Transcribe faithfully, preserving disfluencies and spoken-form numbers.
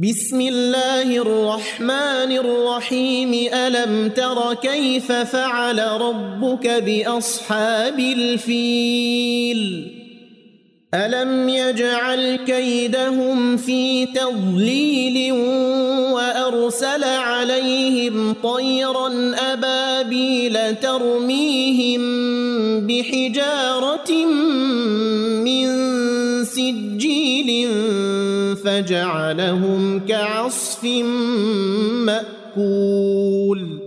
بسم الله الرحمن الرحيم ألم تر كيف فعل ربك بأصحاب الفيل ألم يجعل كيدهم في تضليل وأرسل عليهم طيرا أبابيل ترميهم بحجارة من سجيل فجعلهم كعصف مأكول.